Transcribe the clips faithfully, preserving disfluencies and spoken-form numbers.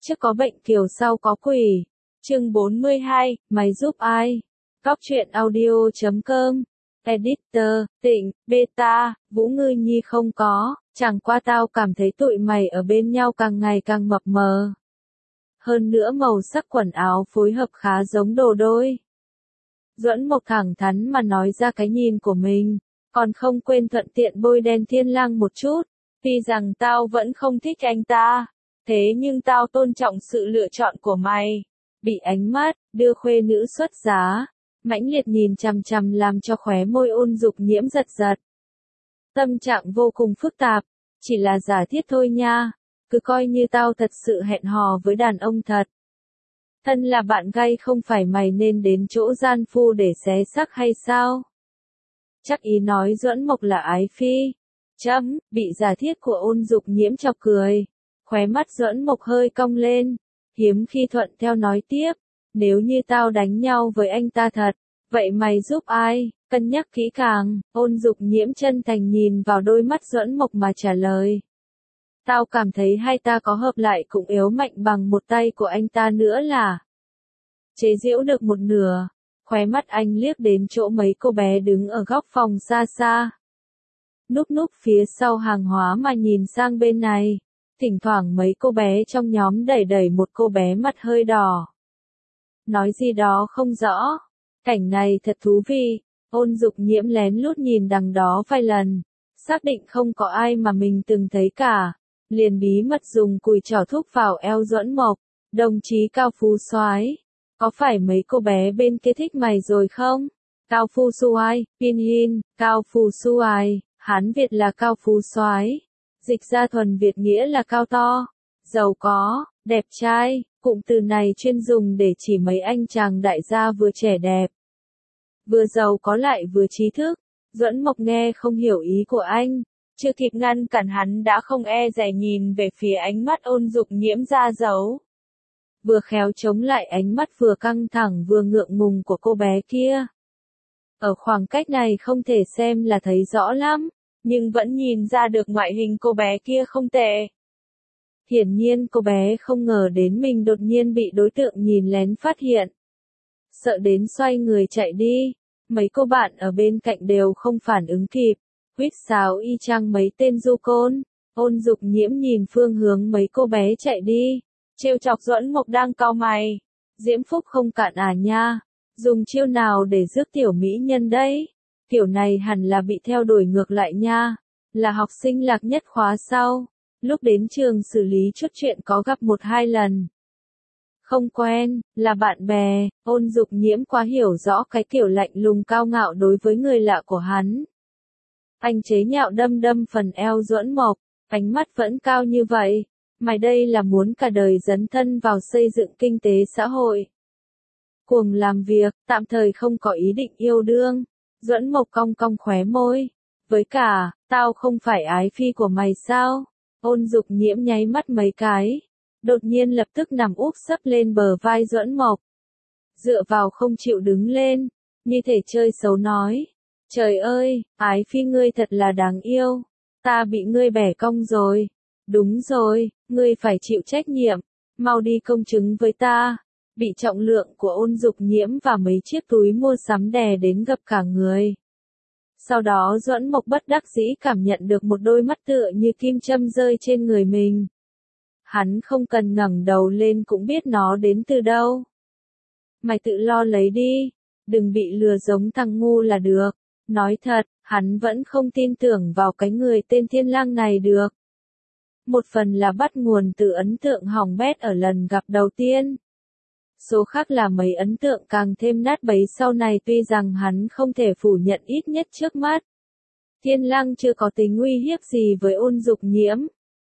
Trước có bệnh kiều sau có quỷ. Chương bốn mươi hai, mày giúp ai? Góc truyện audio chấm com. Editor, Tịnh, Beta, Vũ Ngư Nhi không có, chẳng qua tao cảm thấy tụi mày ở bên nhau càng ngày càng mập mờ. Hơn nữa màu sắc quần áo phối hợp khá giống đồ đôi. Duẫn Mộc thẳng thắn mà nói ra cái nhìn của mình, còn không quên thuận tiện bôi đen Thiên Lang một chút. Tuy rằng tao vẫn không thích anh ta, thế nhưng tao tôn trọng sự lựa chọn của mày. Bị ánh mắt, đưa khuê nữ xuất giá, mãnh liệt nhìn chằm chằm làm cho khóe môi Ôn Dục Nhiễm giật giật. Tâm trạng vô cùng phức tạp, chỉ là giả thiết thôi nha, cứ coi như tao thật sự hẹn hò với đàn ông thật. Thân là bạn gay không phải mày nên đến chỗ gian phu để xé xác hay sao? Chắc ý nói Duẫn Mộc là ái phi. Chấm, bị giả thiết của Ôn Dục Nhiễm chọc cười. Khóe mắt Duẫn Mộc hơi cong lên, hiếm khi thuận theo nói tiếp. Nếu như tao đánh nhau với anh ta thật, vậy mày giúp ai? Cân nhắc kỹ càng, Ôn Dục Nhiễm chân thành nhìn vào đôi mắt Duẫn Mộc mà trả lời. Tao cảm thấy hai ta có hợp lại cũng yếu mạnh bằng một tay của anh ta nữa là. Chế giễu được một nửa, khóe mắt anh liếc đến chỗ mấy cô bé đứng ở góc phòng xa xa. Núp núp phía sau hàng hóa mà nhìn sang bên này, thỉnh thoảng mấy cô bé trong nhóm đẩy đẩy một cô bé mặt hơi đỏ. Nói gì đó không rõ, cảnh này thật thú vị, Ôn Dục Nhiễm lén lút nhìn đằng đó vài lần, xác định không có ai mà mình từng thấy cả, liền bí mật dùng cùi trỏ thúc vào eo Duẫn Mộc, đồng chí Cao Phú Soái, có phải mấy cô bé bên kia thích mày rồi không? Cao Phú Soái, Pinhin, Cao Phú Soái, Hán Việt là Cao Phú Soái, dịch ra thuần Việt nghĩa là cao to, giàu có, đẹp trai, cụm từ này chuyên dùng để chỉ mấy anh chàng đại gia vừa trẻ đẹp, vừa giàu có lại vừa trí thức. Duẫn Mộc nghe không hiểu ý của anh, chưa kịp ngăn cản hắn đã không e dè nhìn về phía ánh mắt Ôn Dục Nhiễm ra dấu. Vừa khéo chống lại ánh mắt vừa căng thẳng vừa ngượng ngùng của cô bé kia. Ở khoảng cách này không thể xem là thấy rõ lắm, nhưng vẫn nhìn ra được ngoại hình cô bé kia không tệ. Hiển nhiên cô bé không ngờ đến mình đột nhiên bị đối tượng nhìn lén phát hiện. Sợ đến xoay người chạy đi, mấy cô bạn ở bên cạnh đều không phản ứng kịp, huýt sáo y chang mấy tên du côn. Ôn Dục Nhiễm nhìn phương hướng mấy cô bé chạy đi, trêu chọc Duẫn Mộc đang cau mày. Diễm phúc không cạn à nha, dùng chiêu nào để rước tiểu mỹ nhân đấy? Kiểu này hẳn là bị theo đuổi ngược lại nha, là học sinh lạc nhất khóa sau, lúc đến trường xử lý chút chuyện có gặp một hai lần. Không quen, là bạn bè. Ôn Dục Nhiễm quá hiểu rõ cái kiểu lạnh lùng cao ngạo đối với người lạ của hắn. Anh chế nhạo đâm đâm phần eo Duẫn Mộc, ánh mắt vẫn cao như vậy. Mày đây là muốn cả đời dấn thân vào xây dựng kinh tế xã hội. Cuồng làm việc, tạm thời không có ý định yêu đương. Duẫn Mộc cong cong khóe môi. Với cả, tao không phải ái phi của mày sao? Ôn Dục Nhiễm nháy mắt mấy cái. Đột nhiên lập tức nằm úp sấp lên bờ vai Duẫn Mộc. Dựa vào không chịu đứng lên, như thể chơi xấu nói. Trời ơi, ái phi ngươi thật là đáng yêu. Ta bị ngươi bẻ cong rồi. Đúng rồi, ngươi phải chịu trách nhiệm. Mau đi công chứng với ta. Bị trọng lượng của Ôn Dục Nhiễm và mấy chiếc túi mua sắm đè đến gập cả người. Sau đó Duẫn Mộc bất đắc dĩ cảm nhận được một đôi mắt tựa như kim châm rơi trên người mình. Hắn không cần ngẩng đầu lên cũng biết nó đến từ đâu. Mày tự lo lấy đi, đừng bị lừa giống thằng ngu là được. Nói thật, hắn vẫn không tin tưởng vào cái người tên Thiên Lang này được. Một phần là bắt nguồn từ ấn tượng hỏng bét ở lần gặp đầu tiên. Số khác là mấy ấn tượng càng thêm nát bấy sau này, tuy rằng hắn không thể phủ nhận ít nhất trước mắt. Thiên Lang chưa có tính uy hiếp gì với Ôn Dục Nhiễm.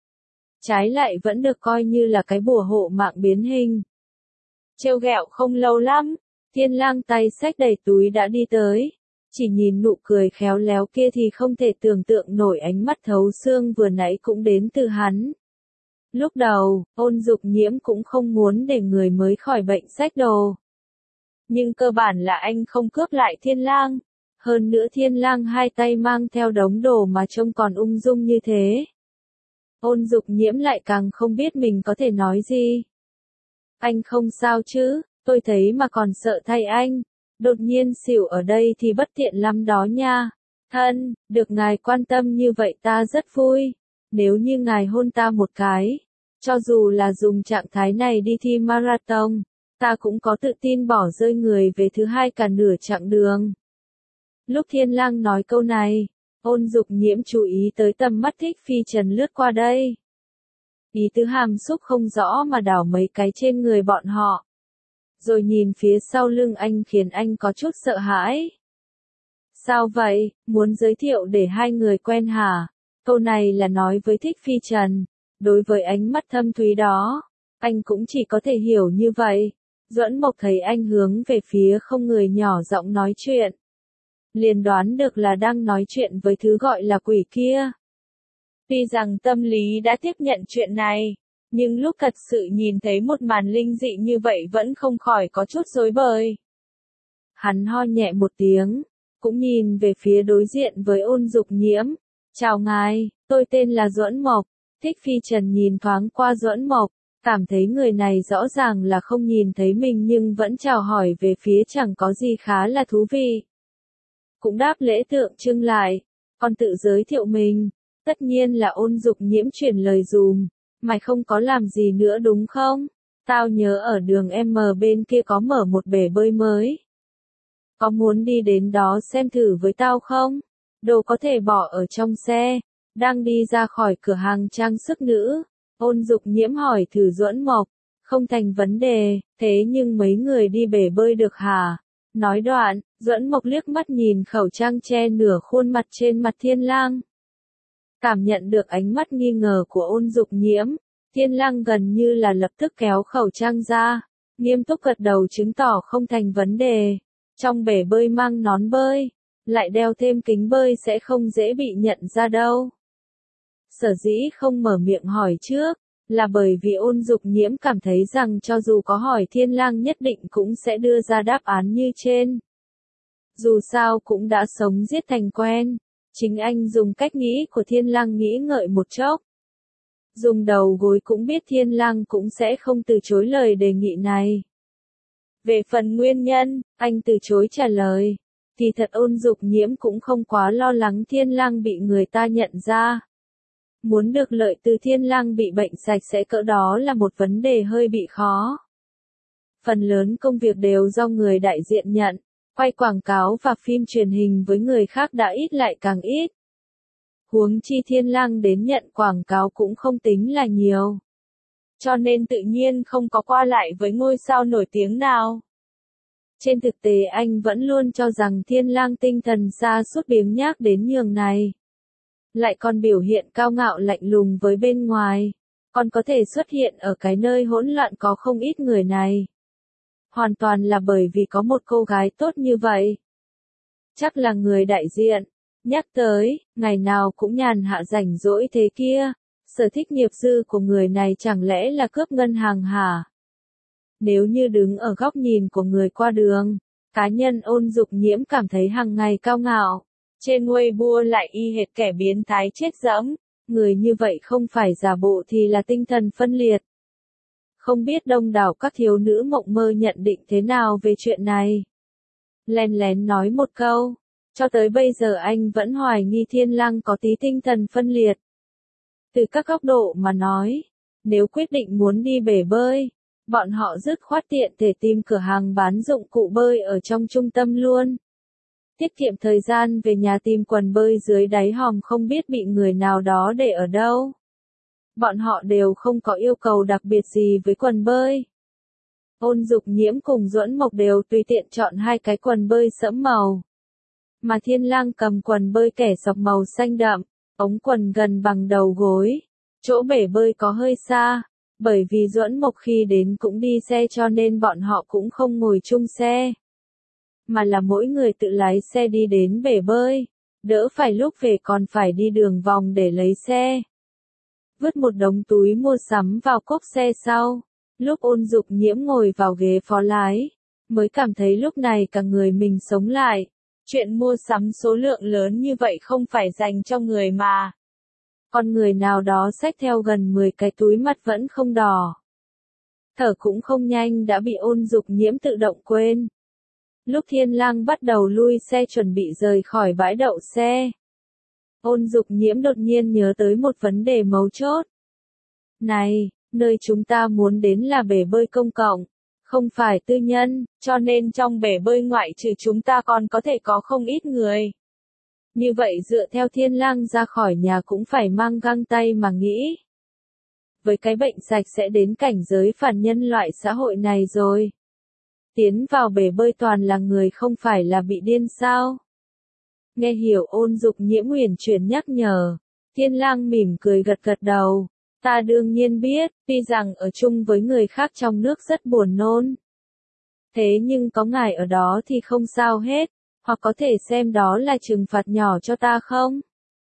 Trái lại vẫn được coi như là cái bùa hộ mạng biến hình. Trêu ghẹo không lâu lắm, Thiên Lang tay xách đầy túi đã đi tới. Chỉ nhìn nụ cười khéo léo kia thì không thể tưởng tượng nổi ánh mắt thấu xương vừa nãy cũng đến từ hắn. Lúc đầu, Ôn Dục Nhiễm cũng không muốn để người mới khỏi bệnh xách đồ. Nhưng cơ bản là anh không cướp lại Thiên Lang. Hơn nữa Thiên Lang hai tay mang theo đống đồ mà trông còn ung dung như thế. Ôn Dục Nhiễm lại càng không biết mình có thể nói gì. Anh không sao chứ, tôi thấy mà còn sợ thay anh. Đột nhiên xỉu ở đây thì bất tiện lắm đó nha. Thân, được ngài quan tâm như vậy ta rất vui. Nếu như ngài hôn ta một cái, cho dù là dùng trạng thái này đi thi marathon, ta cũng có tự tin bỏ rơi người về thứ hai cả nửa chặng đường. Lúc Thiên Lang nói câu này, Ôn Dục Nhiễm chú ý tới tầm mắt Thích Phi Trần lướt qua đây. Ý tứ hàm xúc không rõ mà đảo mấy cái trên người bọn họ. Rồi nhìn phía sau lưng anh khiến anh có chút sợ hãi. Sao vậy, muốn giới thiệu để hai người quen hả? Câu này là nói với Thích Phi Trần. Đối với ánh mắt thâm thúy đó, anh cũng chỉ có thể hiểu như vậy. Duẫn Mộc thấy anh hướng về phía không người nhỏ giọng nói chuyện. Liền đoán được là đang nói chuyện với thứ gọi là quỷ kia. Tuy rằng tâm lý đã tiếp nhận chuyện này, nhưng lúc thật sự nhìn thấy một màn linh dị như vậy vẫn không khỏi có chút rối bời. Hắn ho nhẹ một tiếng, cũng nhìn về phía đối diện với Ôn Dục Nhiễm. Chào ngài, tôi tên là Duẫn Mộc. Thích Phi Trần nhìn thoáng qua Duẫn Mộc, cảm thấy người này rõ ràng là không nhìn thấy mình nhưng vẫn chào hỏi về phía chẳng có gì khá là thú vị. Cũng đáp lễ tượng trưng lại, còn tự giới thiệu mình. Tất nhiên là Ôn Dục Nhiễm chuyển lời dùm. Mày không có làm gì nữa đúng không? Tao nhớ ở đường M bên kia có mở một bể bơi mới. Có muốn đi đến đó xem thử với tao không? Đồ có thể bỏ ở trong xe. Đang đi ra khỏi cửa hàng trang sức nữ, Ôn Dục Nhiễm hỏi thử Duẫn Mộc. Không thành vấn đề, thế nhưng mấy người đi bể bơi được hả? Nói đoạn, Duẫn Mộc liếc mắt nhìn khẩu trang che nửa khuôn mặt trên mặt Thiên Lang. Cảm nhận được ánh mắt nghi ngờ của Ôn Dục Nhiễm, Thiên Lang gần như là lập tức kéo khẩu trang ra, nghiêm túc gật đầu chứng tỏ không thành vấn đề. Trong bể bơi mang nón bơi, lại đeo thêm kính bơi sẽ không dễ bị nhận ra đâu. Sở dĩ không mở miệng hỏi trước, là bởi vì Ôn Dục Nhiễm cảm thấy rằng cho dù có hỏi Thiên Lang nhất định cũng sẽ đưa ra đáp án như trên. Dù sao cũng đã sống giết thành quen, chính anh dùng cách nghĩ của Thiên Lang nghĩ ngợi một chốc. Dùng đầu gối cũng biết Thiên Lang cũng sẽ không từ chối lời đề nghị này. Về phần nguyên nhân, anh từ chối trả lời. Thì thật Ôn Dục Nhiễm cũng không quá lo lắng Thiên Lang bị người ta nhận ra. Muốn được lợi từ Thiên Lang bị bệnh sạch sẽ cỡ đó là một vấn đề hơi bị khó. Phần lớn công việc đều do người đại diện nhận, quay quảng cáo và phim truyền hình với người khác đã ít lại càng ít. Huống chi Thiên Lang đến nhận quảng cáo cũng không tính là nhiều. Cho nên tự nhiên không có qua lại với ngôi sao nổi tiếng nào. Trên thực tế anh vẫn luôn cho rằng Thiên Lang tinh thần sa sút biếng nhác đến nhường này. Lại còn biểu hiện cao ngạo lạnh lùng với bên ngoài, còn có thể xuất hiện ở cái nơi hỗn loạn có không ít người này. Hoàn toàn là bởi vì có một cô gái tốt như vậy. Chắc là người đại diện. Nhắc tới, ngày nào cũng nhàn hạ rảnh rỗi thế kia, sở thích nghiệp dư của người này chẳng lẽ là cướp ngân hàng hả? Nếu như đứng ở góc nhìn của người qua đường, cá nhân Ôn Dục Nhiễm cảm thấy hàng ngày cao ngạo. Trên Weibo lại y hệt kẻ biến thái chết dẫm, người như vậy không phải giả bộ thì là tinh thần phân liệt. Không biết đông đảo các thiếu nữ mộng mơ nhận định thế nào về chuyện này. Lén lén nói một câu, cho tới bây giờ anh vẫn hoài nghi Thiên Lang có tí tinh thần phân liệt. Từ các góc độ mà nói, nếu quyết định muốn đi bể bơi, bọn họ dứt khoát tiện thể tìm cửa hàng bán dụng cụ bơi ở trong trung tâm luôn. Tiết kiệm thời gian về nhà tìm quần bơi dưới đáy hòm không biết bị người nào đó để ở đâu. Bọn họ đều không có yêu cầu đặc biệt gì với quần bơi. Ôn Dục Nhiễm cùng Duẫn Mộc đều tùy tiện chọn hai cái quần bơi sẫm màu. Mà Thiên Lang cầm quần bơi kẻ sọc màu xanh đậm, ống quần gần bằng đầu gối. Chỗ bể bơi có hơi xa, bởi vì Duẫn Mộc khi đến cũng đi xe cho nên bọn họ cũng không ngồi chung xe. Mà là mỗi người tự lái xe đi đến bể bơi, đỡ phải lúc về còn phải đi đường vòng để lấy xe. Vứt một đống túi mua sắm vào cốp xe sau, lúc Ôn Dục Nhiễm ngồi vào ghế phó lái, mới cảm thấy lúc này cả người mình sống lại. Chuyện mua sắm số lượng lớn như vậy không phải dành cho người mà. Còn người nào đó xách theo gần mười cái túi mặt vẫn không đỏ. Thở cũng không nhanh đã bị Ôn Dục Nhiễm tự động quên. Lúc Thiên Lang bắt đầu lui xe chuẩn bị rời khỏi bãi đậu xe, Ôn Dục Nhiễm đột nhiên nhớ tới một vấn đề mấu chốt. Này, nơi chúng ta muốn đến là bể bơi công cộng, không phải tư nhân, cho nên trong bể bơi ngoại trừ chúng ta còn có thể có không ít người. Như vậy dựa theo Thiên Lang ra khỏi nhà cũng phải mang găng tay mà nghĩ. Với cái bệnh sạch sẽ đến cảnh giới phản nhân loại xã hội này rồi. Tiến vào bể bơi toàn là người không phải là bị điên sao? Nghe hiểu Ôn Dục Nhiễm uyển chuyển nhắc nhở, Thiên Lang mỉm cười gật gật đầu. Ta đương nhiên biết, tuy rằng ở chung với người khác trong nước rất buồn nôn. Thế nhưng có ngài ở đó thì không sao hết, hoặc có thể xem đó là trừng phạt nhỏ cho ta không?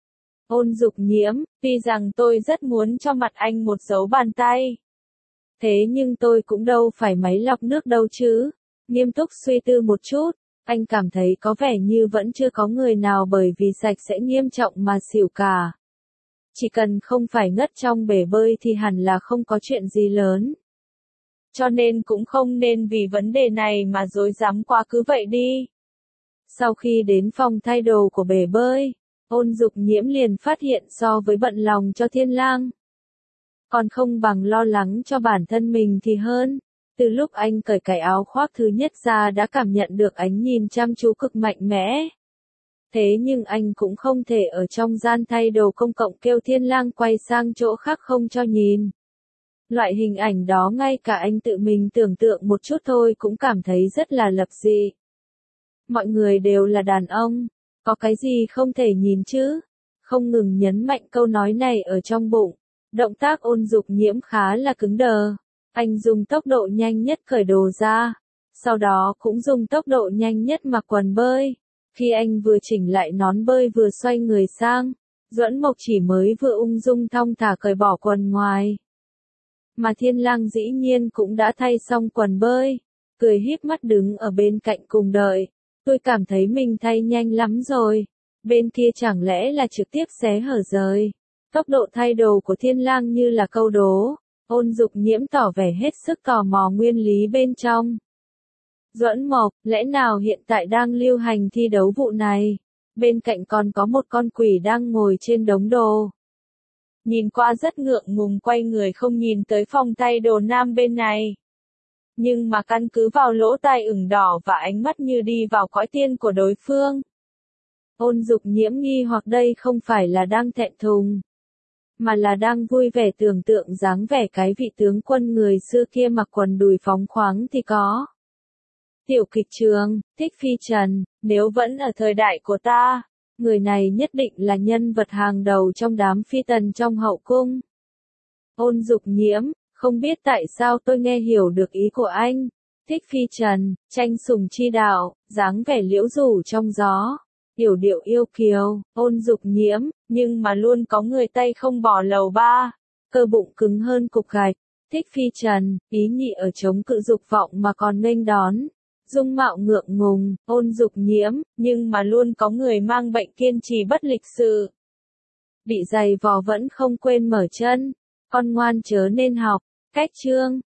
Ôn Dục Nhiễm, tuy rằng tôi rất muốn cho mặt anh một dấu bàn tay. Thế nhưng tôi cũng đâu phải máy lọc nước đâu chứ. Nghiêm túc suy tư một chút, anh cảm thấy có vẻ như vẫn chưa có người nào bởi vì sạch sẽ nghiêm trọng mà xỉu cả. Chỉ cần không phải ngất trong bể bơi thì hẳn là không có chuyện gì lớn. Cho nên cũng không nên vì vấn đề này mà dối dám quá cứ vậy đi. Sau khi đến phòng thay đồ của bể bơi, Ôn Dục Nhiễm liền phát hiện so với bận lòng cho Thiên Lang, còn không bằng lo lắng cho bản thân mình thì hơn. Từ lúc anh cởi cái áo khoác thứ nhất ra đã cảm nhận được ánh nhìn chăm chú cực mạnh mẽ. Thế nhưng anh cũng không thể ở trong gian thay đồ công cộng kêu Thiên Lang quay sang chỗ khác không cho nhìn. Loại hình ảnh đó ngay cả anh tự mình tưởng tượng một chút thôi cũng cảm thấy rất là lập dị. Mọi người đều là đàn ông, có cái gì không thể nhìn chứ? Không ngừng nhấn mạnh câu nói này ở trong bụng. Động tác Ôn Dục Nhiễm khá là cứng đờ. Anh dùng tốc độ nhanh nhất cởi đồ ra, sau đó cũng dùng tốc độ nhanh nhất mặc quần bơi. Khi anh vừa chỉnh lại nón bơi vừa xoay người sang, Duẫn Mộc chỉ mới vừa ung dung thong thả cởi bỏ quần ngoài. Mà Thiên Lang dĩ nhiên cũng đã thay xong quần bơi, cười híp mắt đứng ở bên cạnh cùng đợi. Tôi cảm thấy mình thay nhanh lắm rồi, bên kia chẳng lẽ là trực tiếp xé hở rời. Tốc độ thay đồ của Thiên Lang như là câu đố. Ôn Dục Nhiễm tỏ vẻ hết sức tò mò nguyên lý bên trong. Duẫn Mộc, lẽ nào hiện tại đang lưu hành thi đấu vụ này? Bên cạnh còn có một con quỷ đang ngồi trên đống đồ. Nhìn qua rất ngượng ngùng quay người không nhìn tới phòng thay đồ nam bên này. Nhưng mà căn cứ vào lỗ tai ửng đỏ và ánh mắt như đi vào cõi tiên của đối phương. Ôn Dục Nhiễm nghi hoặc đây không phải là đang thẹn thùng, mà là đang vui vẻ tưởng tượng dáng vẻ cái vị tướng quân người xưa kia mặc quần đùi phóng khoáng thì có. Tiểu kịch trường, Thích Phi Trần, nếu vẫn ở thời đại của ta, người này nhất định là nhân vật hàng đầu trong đám phi tần trong hậu cung. Ôn Dục Nhiễm, không biết tại sao tôi nghe hiểu được ý của anh. Thích Phi Trần, tranh sủng chi đạo, dáng vẻ liễu rủ trong gió. Yểu điệu yêu kiều, Ôn Dục Nhiễm, nhưng mà luôn có người tay không bỏ lầu ba, cơ bụng cứng hơn cục gạch. Thích Phi Trần, ý nhị ở chống cự dục vọng mà còn nghênh đón. Dung mạo ngượng ngùng, Ôn Dục Nhiễm, nhưng mà luôn có người mang bệnh kiên trì bất lịch sự. Bị giày vò vẫn không quên mở chân, con ngoan chớ nên học. Cách chương,